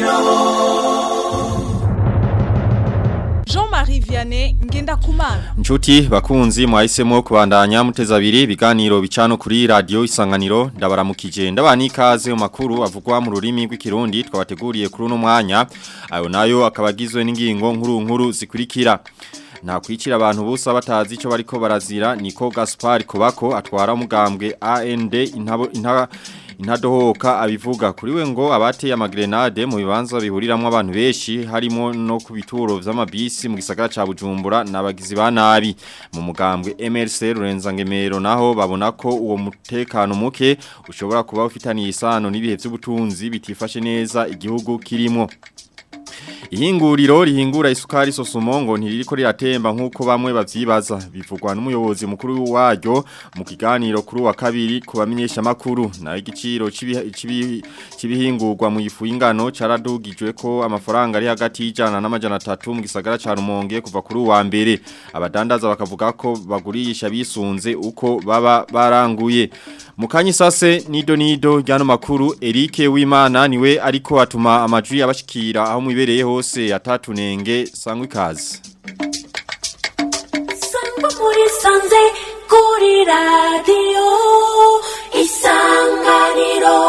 Jean-Marie Vianney Ngendakumana. Nshuti bakunzi mwahisemo kubandanya muteza abiri biganiro bicano kuri radio Isanganiro ndabaramukije ndabani ikaze mu makuru avugwa mu rurimi rw'ikirundi twabateguriye kuri uno mwanya ayo nayo akabagizwe n'ingingo nkuru zikurikira. Nta kwicira abantu bose batazi ico bariko barazira niko Gaspard Kobako atwara mugambwe AND intadohoka abivuga kuri we ngo abateye amagrenade mu bibanza bihuriramwe abantu benshi harimo no ku bituro vy'amabisi mu gisagara ca Bujumbura nabagizi ba nabi mu mugambwe MRC Rurenzangemero naho babona ko uwo mutekano muke ushobora kuba ufitaniye isano n'ibihe vy'ubutunzi bitifashe neza igihugu kirimo. Ihinguriro rihingura isukari sosumo ngo ntiririko riratemba nkuko bamwe bavyibaza bivugwa n'umuyobozi mukuru waryo mu kiganiro kuri wa kabiri kubamenyesha makuru na igiciro cibihingurwa mu ifu y'ingano caradugijwe ko amafaranga ari hagati y'ijana n'amajana 3 mu gisagara ca Rumonge kuva kuri wa mbere abadandaza bakavuga ko bagurisha bisunze uko baba baranguye mukanyi sase nido ryano makuru Eric Wimana niwe ariko atuma amajwi abashikira aho mwibereye hose atatunenge sangwe kazi Sangwa muri sanze kuri radio Isanganiro.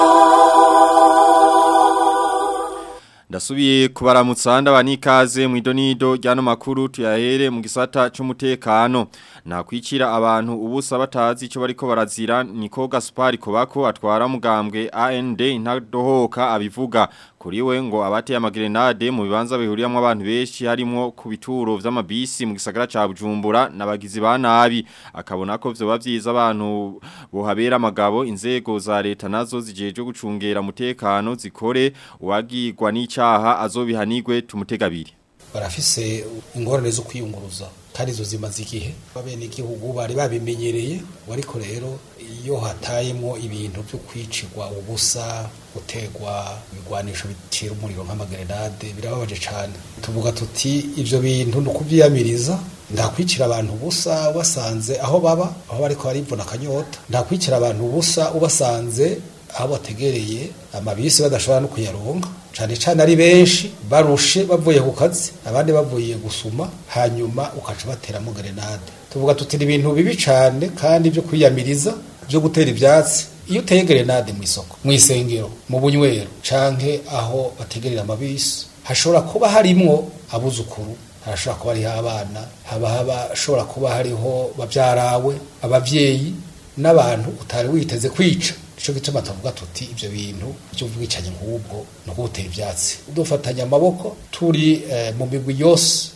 Ndasubiye kubaramutsa ndabani ikaze mu idonido ryano makuru tuyahere mu gisata c'umutekano na kwicira abantu ubusa batazi ico bariko barazira niko Gaspard Kobako atwara mugambwe AND intadohoka abivuga kuri we ngo abateye amagrenade mu bibanza bihuriyamwe abantu benshi harimo ku bituro vy'amabisi mu gisagara ca Bujumbura nabagizi ba nabi akabona ko vyo bavyiza abantu bohabera amagabo inzego za leta nazo zijeje gucungera umutekano zikore uwagirwa n'icaha azobihanirwe tumutegabiri. Barafise ingorane zo kwiyunguruza kandi zo zimaze igihe babene igihugu bari babimenyereye ariko rero iyo hatayemo ibintu byo kwicirwa ubusa gutegwa ibigwanisho bitira umuriro nk'amagrenade birababaje cyane tuvuga tuti ivyo bintu nukuvyiyamiriza ndakwicira abantu ubusa ubasanze aho baba aho bariko barivuna akanyota ndakwicira abantu ubusa ubasanze aho bategereye amabisi badashobora no kuyaronka cyane ari benshi barushe bavuye ku kazi abandi bavuye gusuma hanyuma ukaca bateramo grenade tuvuga tuti ibintu bibi cyane kandi byo kwiyamiriza byo gutera ibyatsi iyo uteye grenade mu isoko mu isengero mu bunywero canke aho bategerera amabisi hashobora kuba harimo abuzukuru harashobora kuba ari abana hashobora kuba hariho bavyarawe abavyeyi n'abantu utari witeze kwica ico gituma tuvuga tuti ivyo bintu by'ubwicanye nk'ubwo no gutera ivyatsi udufatanya amaboko turi mu migwi yose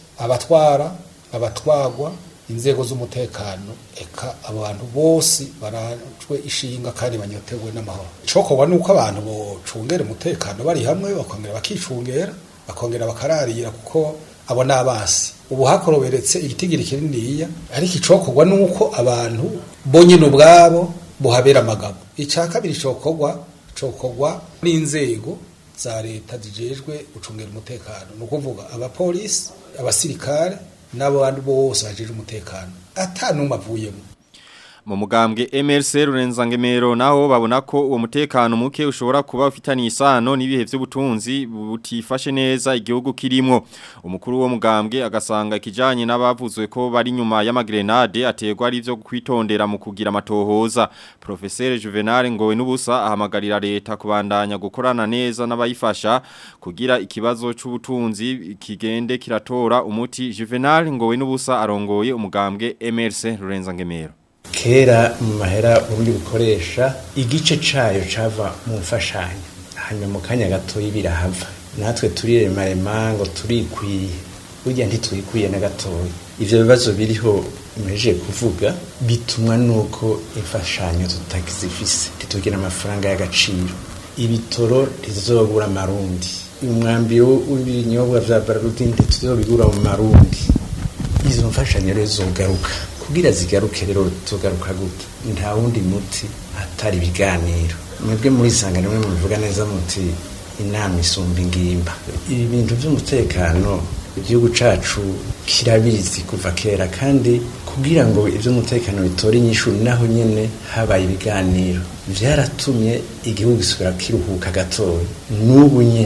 abatwagwa inzego z'umutekano eka abantu bose barajwe ishinga kandi banyotewe n'amahoro cokowa nuko abantu bocungera umutekano bari hamwe bakongera bakicungera bakongera bakararira kuko abo nabasi ubu hakoroberetse igitigiri kininiya ariko icokorwa nuko abantu bonyine ubwabo buhabera amagabo icakabiri cokorwa n'inzego za leta zijejwe gucungera umutekano no kuvuga abapolisi abasirikare n'abandi bose bajeje umutekano atanumwe avuyemo mu mugambwe MRC Rurenzangemero naho babona ko uwo mutekano muke ushobora kuba ufitaniye isano n'ibihe vy'ubutunzi butifashe neza igihugu kirimo umukuru wo mugambwe agasanga kijanye n'abavuzwe ko bari nyuma y'amagrenade ategwa ari byo kwitondera mu kugira amatohoza Professeur Juvenal Ngowe n'ubusa ahamagarira leta kubandanya gukorana neza n'abayifasha kugira ikibazo c'ubutunzi kigende kiratora umuti Juvenal Ngowe n'ubusa arongoye umugambwe MRC Rurenzangemero. Kera mu mahera urundi bukoresha igice cayo cava mu mfashanyo hanyuma mu kanya gato y'ibirahava natwe turirema ngo turikwiye burya ntitwikwiye na gatoya ivyo bibazo biriho meje kuvuga bitumwa nuko imfashanyo tutakizifise titugira amafaranga y'agaciro ibitoro rizobura marundi umwambi w'ibinyobwa vya Barundi ntituzobigura mu marundi izo mfashanyo rezo garuka kugira zigaruke rero tugaruka gute nta wundi muti atari biganiro mwebwe muri Isanganiro mwe muvuga neza muti inama isumba ingimba ibi bintu by'umutekano igihugu cacu kirabizi kuva kera kandi kugira ngo ivyo umutekano bitore inyishu naho nyene habaye ibiganiro vyaratumye igihugu gisubira kiruhuka gatoya n'ubu nyene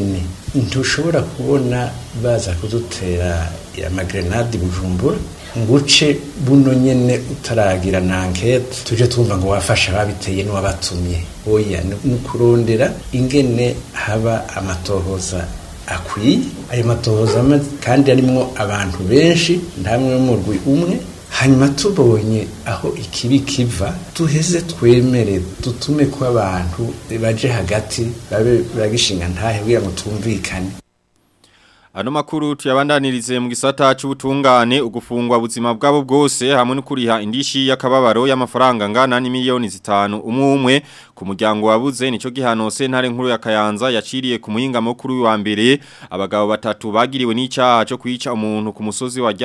ntushobora kubona baza kudutera amagrenade Bujumbura nguce buno nyene utaragira na enquête tuje twumva ngo wafasha babiteye n'wabatumye oya nukurondera ingene haba amatohoza akwiye ayo matohoza kandi arimo abantu benshi ntamwe n'umurwi umwe hanyuma tubonye aho ikibi kiva tuheze twemere dutume ko abantu baje hagati babe baragishinga ntahe kugira ngo tumvikane. Ano makuru tuyabandanirize mu gisata c'ubutungane ugufungwa buzima bwabo bwose hamwe no kuriha indishi y'akababaro y'amafaranga ngana ni miliyoni 5 umwe ku muryango wabuze nico gihano sentare nkuru ya Kayanza yaciriye ku muhinga mukuru wa mbere abagabo batatu bagiriwe n'icaha cyo kwica umuntu ku musozi wa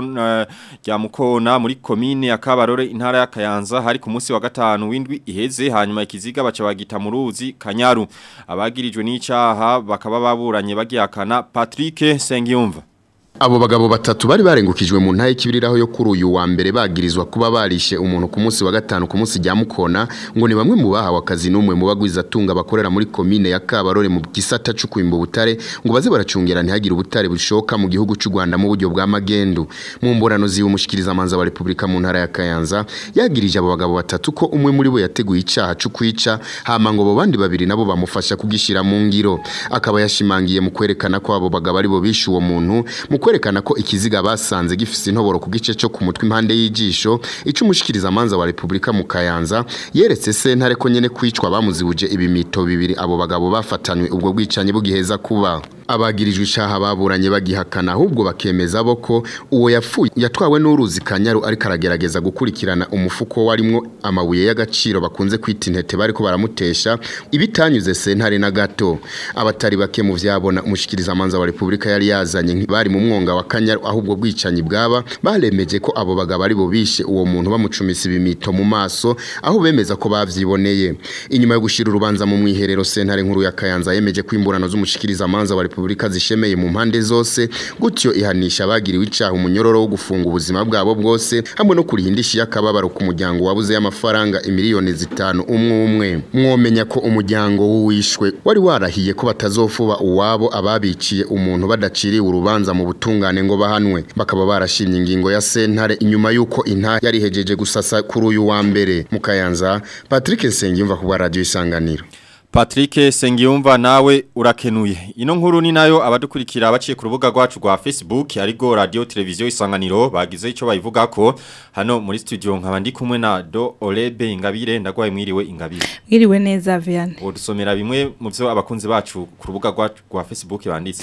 Ryamukona muri commune ya Kabarore intara ya Kayanza hari ku munsi wa gatanu w'indwi iheze hanyuma ikiziga baca bagita mu ruzi Kanyaru abagirijwe n'icaha bakaba baburanye bagihakana Patrick Sengiyumva. Abo bagabo batatu bari barengukijwe mu ntaye kibiriraho yo kuri uyu wa mbere bagirizwa kuba barishe umuntu ku munsi wa gatanu ku munsi Ryamukona ngo ni bamwe mu bahawe akazi n'umwe mu bagwiza tunga bakorera muri commune ya Kabarore mu gisata c'ukwimba ubutare ngo baze baracungera ntihagire ubutare bushoka mu gihugu c'u Rwanda mu buryo bwa magendu. Mu mborano ziwe umushikiriza manza wa Republika mu ntara ya Kayanza yagirije abo bagabo batatu ko umwe muri bo yateguye icaha cyo kwica hama ngo bo bandi babiri nabo bamufasha kugishira mu ngiro akaba yashimangiye mu kwerekana ko abo bagabo ari bo bishe uwo muntu kwerekana ko ikiziga basanze gifise intoboro ku gice cyo ku mutwe impande y'ijisho ico umushikiriza amanza wa Republika mu Kayanza yeretse sentare ko nyene kwicwa bamuzibuje ibimito bibiri abo bagabo bafatanywe ubwo bwicanye bugiheza kuba abagirijwe icaha baburanye bagihakana ahubwo bakemeza boko uwo yapfuye yatwawe n'uruzi Kanyaru ariko aragerageza gukurikirana umufuko warimwo amabuye y'agaciro bakunze kwita intete bariko baramutesha ibitanyuze sentare na gato abatari bake mu vyabona umushikiriza amanza wa Republika yari yazanye bari mu mwonga wa Kanyaru ahubwo bwicanyi bwaba baremeje ko abo bagabo ari bo bishe uwo muntu bamucumisa ibimito mu maso aho bemeza ko bavyiboneye inyuma yo gushira urubanza mu mwiherero sentare nkuru ya Kayanza yemeje kwimburano z'umushikiriza amanza wa Republika zishemeye mu mpande zose gutyo ihanisha bagiriwe icaha umunyororo wo gufunga ubuzima bwabo bwose hamwe no kurihindishi y'akababaro ku muryango wabuze y'amafaranga imiliyoni 5 umwe mwomenya ko umuryango w'uwishwe wari warahiye ko batazofuba uwabo ababiciye umuntu badaciriye urubanza mu butungane ngo bahanwe bakaba barashimye ingingo ya sentare inyuma yuko inta yari hejeje gusasa kuri uyu wa mbere mu Kayanza Patrick Sengiyumva ku radio Isanganiro. Patrick Sengiyumva nawe urakenuye. Ino nkuru ni nayo abadukurikira baciye ku rubuga rwacu rwa Facebook arigo radio televiziyo Isanganiro bagize ico bayivuga ko hano muri studio nkaba ndi kumwe na Do Olebe Ingabire ndagwaye mwiriwe Ingabire. Mwiriwe neza Vian. Udusomera bimwe mu byo abakunzi bacu ku rubuga rwa Facebook banditse.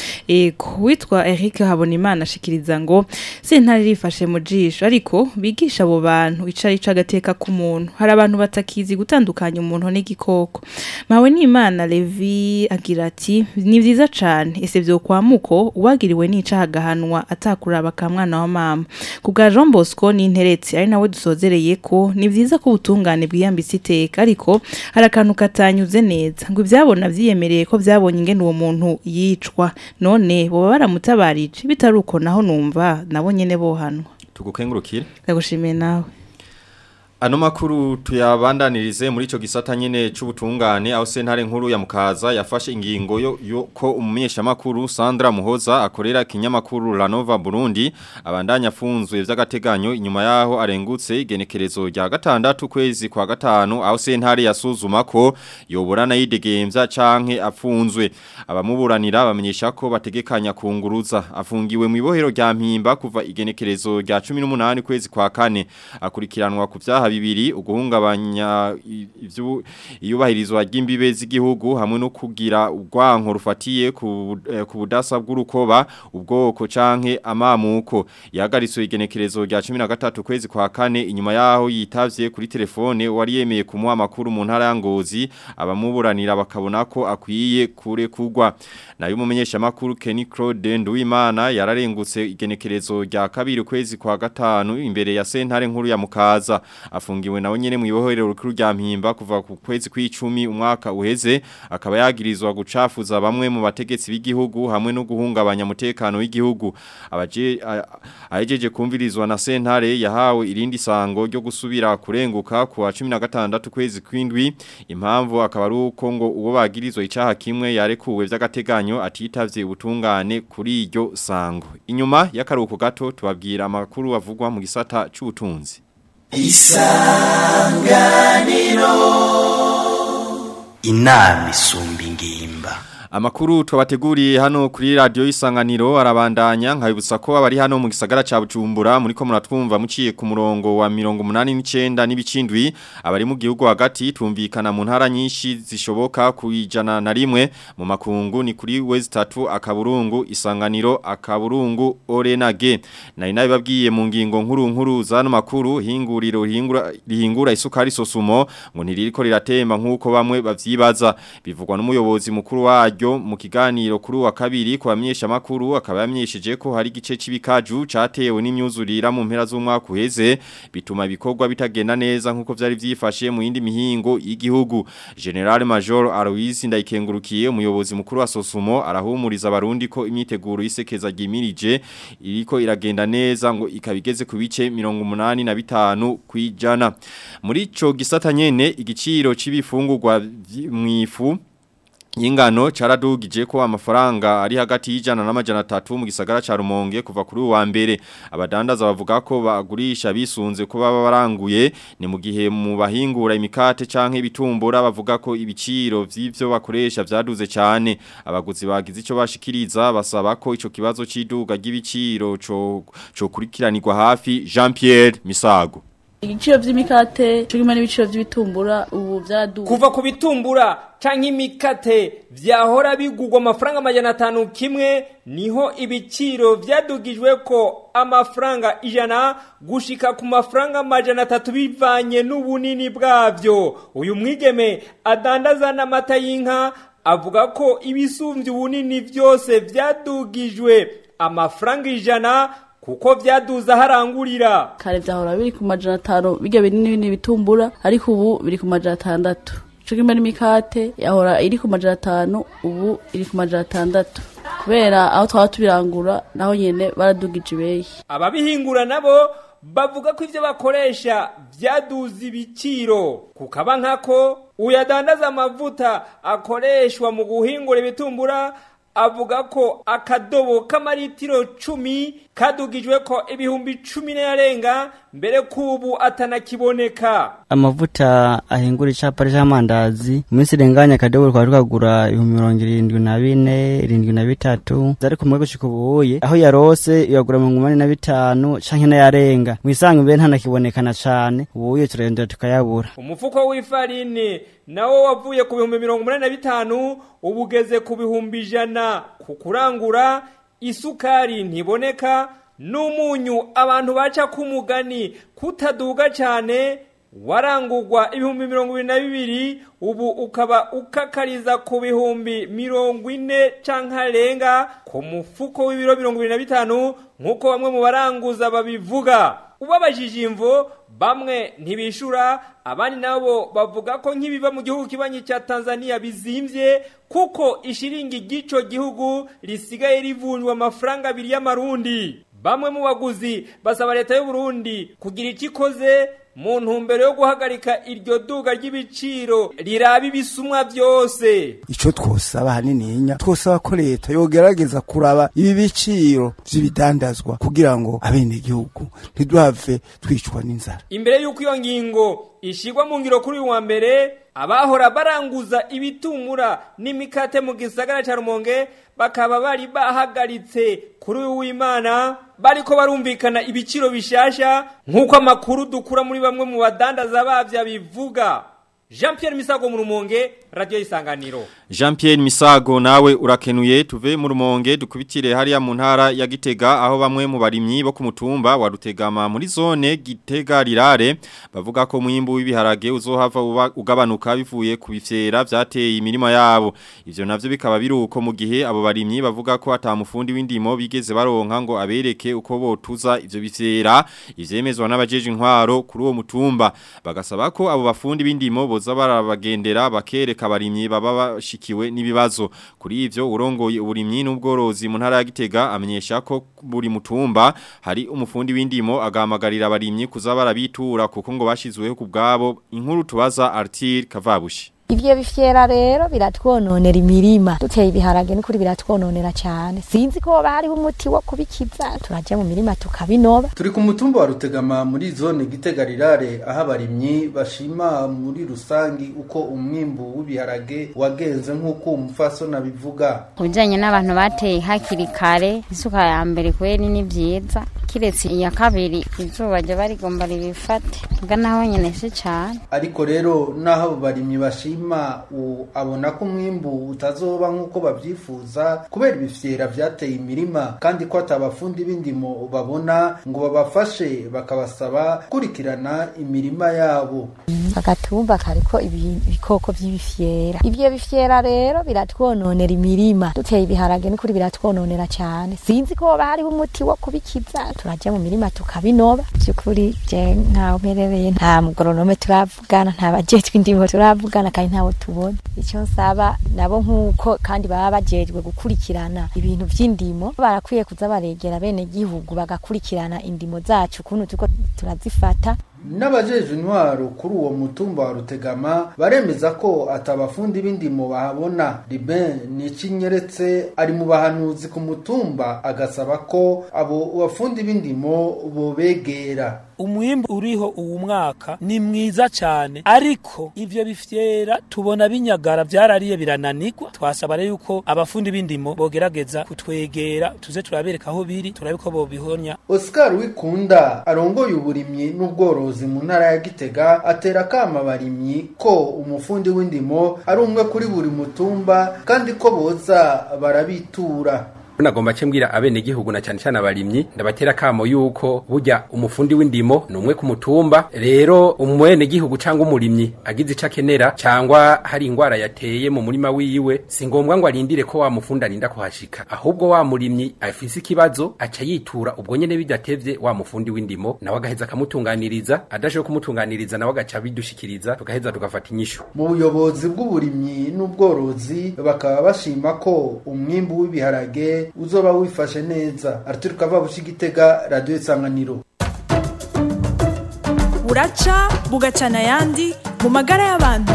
Witwa Eric Habonimana ashikiriza ngo sentare rifashe mu jisho ariko bigisha abo bantu icari cagateka ku muntu. Hari abantu batakizi gutandukanya umuntu n'igikoko. Mawe Imana Levi agira ati ni vyiza cyane ese byo kwamuko uwagiriwe n'icaha gahanwa atakuraba ka mwana wa mama kubwa Jean Bosco ni interetse ari nawe dusozereye ko ni vyiza ko ubutungane bwiyambitse iteka ariko harakantu katanyuze neza ngo ivyabona vyiyemereye ko vyabonye ingene uwo muntu yicwa none bo baramutabarije bitaruko naho numva nabo nyene bohanwa tugukengurukire ndagushimiye nawe. Ano makuru tuyabandanirize muri ico gisata nyene c'ubutungane aho sentare nkuru ya Mukaza yafashe ingingo yo ko umumenyesha makuru Sandra Muhoza akorera kinyamakuru La Nova Burundi abandanya afunzwe vy'agateganyo inyuma yaho arengutse igenekerezo rya gatandatu kwezi kwa gatanu aho sentare yasuzuma ko yoburana yidegemvya canke afunzwe abamuburanira bamenyesha ko bategekanya kunguruza afungiwe mu ibohero rya Mpimba kuva igenekerezo rya 18 kwezi kwa kane akurikiranwa ku vyaha bibiri uguhungabanya iyubahirizwa ry'imbibe z'igihugu hamwe no kugira urwanko rufatiye ku budasa bw'urukoba ubwoko canke amamuko yagaritse igenekerezo rya 13 kwezi kwa kane inyuma yaho yitavye kuri telefone wari yemeye kumuha makuru mu ntara ya Ngozi abamuburanira bakabona ko akwiye kure kugwa nayo umumenyesha makuru Kenny Claude Nduwimana yararengutse igenekerezo rya kabiri kwezi kwa gatanu imbere ya sentare nkuru ya Mukaza afungiwe nawe nyene mu ibohorero rukuru rya Mpimba kuva ku kwezi kw'icumi umwaka uheze akaba yagirizwa gucafuza bamwe mu bategetsi b'igihugu hamwe no guhungabanya umutekano w'igihugu ahejeje kumvirizwa na sentare yahawe irindi sango ryo gusubira kurenguka ku wa 16 kwezi kw'indwi impamvu akaba ari uko ngo uwo bagirizwa icaha kimwe yarekuwe vy'agateganyo atitavye ubutungane kuri iryo sango inyuma y'akaruhuko gato tubabwira amakuru avugwa mu gisata c'ubutunzi Isanganiro inama isumba ingimba. Amakuru twabateguriye hano kuri radio Isanganiro arabandanya nkabibutsa ko abari hano mu gisagara ca Bujumbura muri ko muratwumva muciye ku murongo wa 89 n'ibicindwi abari mu gihugu hagati tumvikana mu ntara nyinshi zishoboka kujana na rimwe mu makungu ni kuri West 3 akaburungu Isanganiro akaburungu Orenage na inabibabwiye mu ngingo nkuru zano makuru hinguriro rihingura isukari sosumo ngo ntiririko riratemba nkuko bamwe bavyibaza bivugwa n'umuyobozi mukuru wa mu kiganiro kuri wa kabiri kwa myesha makuru akaba yamyesheje ko hari gice c'ibikaju catewe n'imyuzurira mu mpera z'umwaka uheze bituma ibikorwa bitagenda neza nkuko vyari vyifashe mu yindi mihingo y'igihugu General Major Alois Ndayikengurukiye umuyobozi mukuru wa Sosumo arahumuriza abarundi ko imyiteguro isekeza gimirije iriko iragenda neza ngo ikabigeze ku bice 85 kwijana muri ico gisata nyene igiciro c'ibifungurwa mwifu Ingano caradugije ko amafaranga ari hagati y'ijana n'amajana 3 mu gisagara ca Rumonge kuva kuri wa mbere abadandaza bavuga ko bagurisha bisunze ko baba baranguye ni mu gihe mu bahingura imikate canke ibitumbura bavuga ko ibiciro vy'ivyo bakoresha vyaduze cyane abaguzi bagize ico bashikiriza basaba ko ico kibazo ciduga g'ibiciro co kurikiranirwa hafi Jean Pierre Misago Ibiciro vy'imikate cyo n'ibiciro vy'ibitumbura ubu vyaduze kuva ku bitumbura canke imikate vyahora bigugwa amafaranga 500 kimwe niho ibiciro vyadugijwe ko amafaranga 100 gushika ku mafaranga 300 bivanye n'ubunini bwavyo uyu mwigeme adandaza n'amata y'inka avuga ko ibisumvye ubunini vyose vyadugijwe amafaranga 100 kuko vyaduza harangurira kare vyahora biri ku 500 bijya binini bitumbura ariko ubu biri ku 600 cyo n'imikate yahora iri ku 500 ubu iri ku 600 kubera aho twa tubirangura naho nyene baradugije ibeyi ababihingura nabo bavuga ko ivyo bakoresha vyaduza ibiciro kukaba nkako uyadandaza amavuta akoreshwa mu guhingura ibitumbura avuga ko akadobo k'amaritiro 10 kadugijwe ko ibihumbi 10 n'arenga mbere kubu atanakiboneka amavuta ahingura icapari c'amandazi umunsi renganya akadobo kwa rukagura 74 73 zari kumwe gushika ubuye aho yarose yagura 85 canke n'ayarenga mwisanga mbe ntanakibonekana cane ubuye turenda tukayabura umufuko w'ifarini nawo wavuye ku 85 ubugeze ku 100 kukurangura isukari ntiboneka n'umunyu abantu baca kumugani kutaduga cyane warangurwa 22,000 ubu ukaba ukakariza ku 40,000 canka renga ku mufuko w'ibiro 25 nkuko bamwe mu baranguza babivuga ubabajije imvo bamwe ntibishura abandi nabo bavuga ko nkibiva mu gihugu kibanyi cya Tanzania bizimvye kuko ishiringi gico gihugu lisigaye rivunjwa amafaranga 2 y'amarundi bamwe mu baguzi basaba leta y'u Burundi kugira ikikoze mu ntumbero yo guhagarika iryo duga ry'ibiciro rirabi bisumwa byose ico twosaba hanininya twosaba ko leta yogerageza kuraba ibi biciro vy'ibidandazwa kugira ngo abene igihugu ntiduhave twicwa n'inzara imbere y'uko iyo ngingo ishigwa mu ngiro kuri wa mbere abahora baranguza ibitumura n'imikate mu gisagara ca Rumonge bakaba bari bahagaritse kuri uw'Imana bariko barumvikana ibiciro bishasha nkuko amakuru dukura muri bamwe mu badandaza bavya bivuga Jean Pierre Misago mu Rumonge Radio Isanganiro Jean-Pierre Misago nawe urakenuye tuve mu Rumonge dukubitire hariya mu ntara ya Gitega aho bamwe mu barimyi bo ku mutumba wa Rutegama muri zone Gitega rirare bavuga ko mwimbu w'ibiharage uzohava ugabanuka bivuye ku bifyera vyateye imirima yabo ivyo navyo bikaba biruko mu gihe abo barimyi bavuga ko atamufundi w'indimo bigeze baronka ngo abereke uko botuza ivyo bifyera ivyemezwa n'abajeje intwaro kuri uwo mutumba bagasaba ko abo bafundi b'indimo boza barabagendera bakereka abarimyi baba kiwe n'ibibazo kuri ivyo urongoye uburimyi n'ubworozi mu ntara ya Gitega amenyesha ko buri mutumba hari umufundi w'indimo agahamagarira abarimyi kuza barabitura kuko ngo bashizweho ku bwabo inkuru tubaza Arthur Kavabushi Ivyo bifyera rero biratwononera imirima duteye ibiharage ni kuri biratwononera cyane sinzi ko bari umuti wo kubikiza turaje mu mirima tukabinoba turi ku mutumba wa Rutegama muri zone Gitega rirare aho abarimyi bashima muri rusangi uko umwimbu w'ibiharage wagenze nk'uko umufaso nabivuga kujanye n'abantu bateye hakiri kare isuka ya mbere kweri ni byiza kiretse iya kabiri izuba ryo barigomba ribifate nganaho nyene se cyane ariko rero naho barimyi bashima abona ko umwimbu utazoba nk'uko babyifuza kubera ibifyera vyateye imirima kandi ko atabafundi b'indimo babona ngo babafashe bakabasaba kurikirana imirima yabo agatumba kariko ibikoko by'ibifyera ivyo bifyera rero biratwononera imirima duteye ibiharage ni kuri biratwononera cyane sinzi ko bari umuti wo kubikiza turaje mu mirima tukabinoba byukuri je nkaho merereye nta mugoronome turavugana nta bajetwe indimo turavugana kandi ntawo tubona icyo nsaba nabo nkuko kandi baba bajejwe gukurikirana ibintu by'indimo barakwiye kuza baregera bene gihugu bagakurikirana indimo zacu kuntu tuko turazifata n'abajeje intwaro kuri uwo mutumba wa Rutegama baremeza ko atabafundi b'indimo bahabona Liben Nicinyeretse ari mu bahanuzi ku mutumba agasaba ko abo bafundi b'indimo bobegera umwimbu uriho uwu mwaka ni mwiza cyane ariko ivyo bifyera tubona binyagara byarariye birananirwa twasaba rero yuko abafundi b'indimo bogerageza kutwegera tuze turabereka aho biri turabiko bobihonya Oscar Wikunda arongoye uburimyi n'ubworozi mu ntara ya Gitega atera kama barimyi ko umufundi w'indimo ari umwe kuri buri mutumba kandi ko boza barabitura Nagomba cembwira abene gihugu na cyane cyane abarimyi ndabatera kamo yuko burya umufundi w'indimo numwe ku mutumba rero umwene gihugu cyangwa umurimyi agize icakenera cyangwa hari ingwara yateye mu murima wiwe singombwa ngo arindire ko wa mufundi arinda kuhashika ahubwo wa murimyi afise ikibazo aca yitura ubwo nyene bidatevye wa mufundi w'indimo nawe agaheza akamutunganiriza adashoye kumutunganiriza nawe agaca bidushikiriza tugaheza tugafata inyishu mu buyobozi bw'uburimyi n'ubworozi bakaba bashima ko umwimbu w'ibiharage uzoba wifashe neza Arthur Kavabushi Gitega Radio Isanganiro buraca bugacana yandi mu magara y'abantu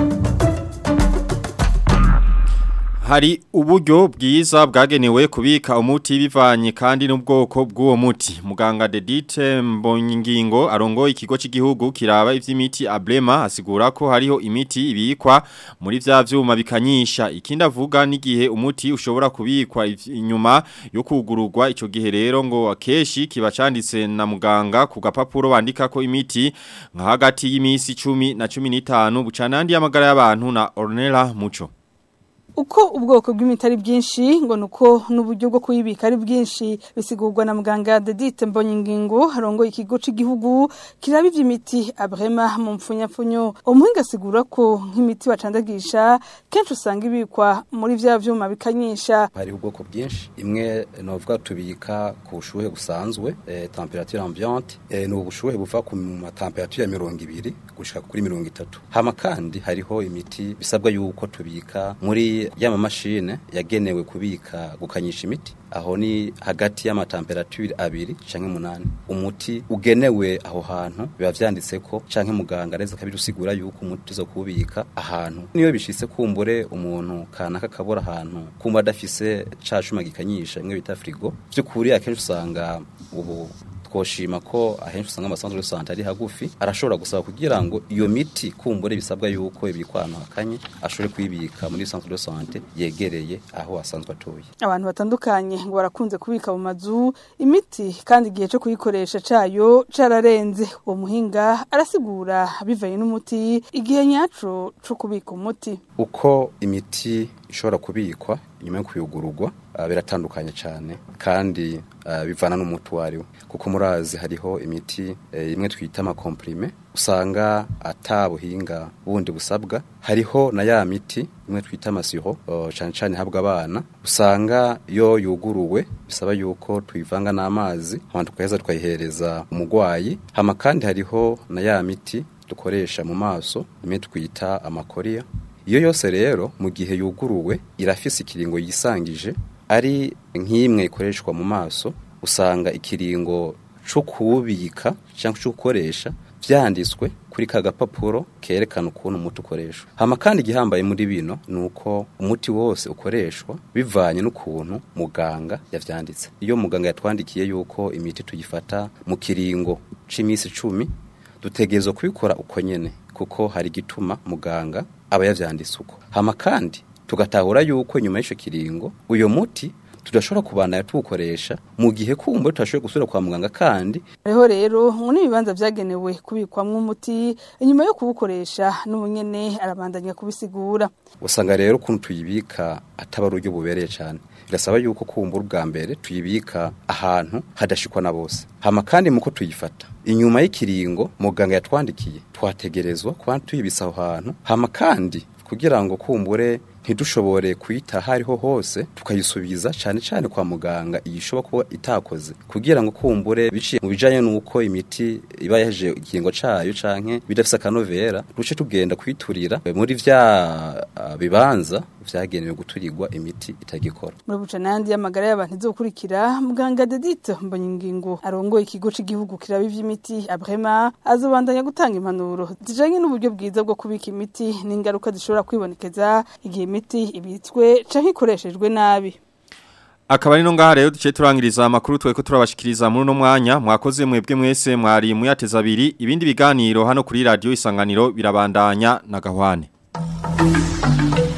Hari uburyo bwiza bwagenewe kubika umuti bivanye kandi n'ubwoko bw'uwo muti. Muganga Dedite Mbonyingingo arongoye ikigo cy'igihugu kiraba ivy'imiti Ablema asigura ko hariho imiti ibikwa muri vya vyuma bikanyisha. Ikindi avuga n'igihe umuti ushobora kubikwa inyuma yo kugururwa ico gihe rero ngo akeshi kiba canditse na muganga ku gapapuro bandika ko imiti nka hagati y'imisi 10 na 15 bucanandi y'amagara y'abantu na Ornella Muco. Uko ubwoko bw'imiti ari bwinshi ngo nuko n'uburyo bwo kuyibika ari bwinshi bisigurwa na muganga Dedite Mbonyingingo harongo ikigo cy'igihugu kiraba ivy'imiti Abrema mu mfunyapfunyo umuhinga asigura ko nk'imiti bacandagisha kenshi usanga ibikwa muri vya vyuma bikanyisha hari ubwoko bwinshi imwe novuga tubika ku bushuhe busanzwe temperature ambiante no ubushuhe buva ku temperature ya 200 gushika kuri 30 hama kandi hariho imiti bisabwa yuko tubika muri yama mashine yagenewe kubika gukanyisha imiti aho ni hagati y'ama temperature 2 canke 8 umuti ugenewe aho hantu biba vyanditse ko canke muganga areza kabirusigura yuko umuti zo kubika ahantu niyo bishise kumbure umuntu kanaka kabora ahantu kumba dafise cashuma gikanyisha imwe bita frigo byukuri akenshi usanga ubu twoshima ko ahenshi usanga amasanzwe y'usante ari hagufi arashobora gusaba kugira ngo iyo miti kumbure bisabwa yuko ibikwana akanye ashobore kwibika muri centre de santé yegereye aho asanzwe atuye abantu batandukanye ngo barakunze kubika mu mazu imiti kandi igihe cyo kuyikoresha cayo cararenze uwo muhinga arasigura bivaye n'umuti igihe nyaco cyo kubika umuti uko imiti ishobora kubikwa nyuma yo kuyugururwa biratandukanye cyane kandi bivana n'umuti wariwe kuko murazi hariho imiti imwe twita amakomprime usanga atabuhinga bundi busabwa hariho na ya miti imwe twita amasiro cyane cyane habwa abana usanga yo yuguruwe bisaba yuko tuyivanga n'amazi abantu tukaheza tukayihereza umugwayi hama kandi hariho na ya miti dukoresha mu maso imwe twita amakoriya iyo yose rero mu gihe yuguruwe irafise ikiringo yisangije ari nk'imwe ikoreshwa mu maso usanga ikiringo cyo kubika cyangwa cyo gukoresha vyanditswe kuri kagapapuro kerekana ukuntu umuti ukoreshwa hama kandi gihambaye muri bino nuko umuti wose ukoreshwa bivanye n'ukuntu muganga yavyanditse iyo muganga yatwandikiye yuko imiti tuyifata mu kiringo c'imisi 10 dutegerezwa kubikora uko nyene kuko hari gituma muganga aba yavyanditse uko hama kandi tugatahura yuko nyuma y'icyo kiringo uyo muti tudashobora kubana tuwukoresha mu gihe kumbe tutashoboye gusubira kwa muganga kandi rero n'ibibanza byagenewe kubikwamwo umuti inyuma yo kuwukoresha n'ubunyene arabandanya kubisigura usanga rero ukuntu tuyibika ataba urujyo bubereye cyane birasaba yuko kumbura ubwa mbere tuyibika ahantu hadashikwa na bose hama kandi muko tuyifata inyuma y'ikiringo muganga yatwandikiye twategerezwa kuba tuyibisa aho hantu hama kandi kugira ngo kumbure ntidushobore kuyita hariho hose tukayisubiza cyane cyane kwa muganga iyishobora kuba itakoze kugira ngo kumbure biciye mu bijanye nuko imiti iba yaje ikiringo cayo canke bidafise akanovera duce tugenda kwiturira muri vya bibanza vyagenewe guturirwa imiti itagikora muri bucanandi y'amagara y'abantu izokurikira muganga Dedite Mbonyingingo arongoye ikigo c'igihugu kiraba ivy'imiti Abrema azobandanya gutanga impanuro zijanye n'uburyo bwiza bwo kubika imiti n'ingaruka zishobora kwibonekeza igihe imiti ibitswe canke ikoreshejwe nabi akaba ari no ngaha rero duce turangiriza amakuru tweko turabashikiriza muri no mwanya mwakoze mwebwe mwese mwari muyateza abiri ibindi biganiro hano kuri radio Isanganiro birabandanya na Gahwane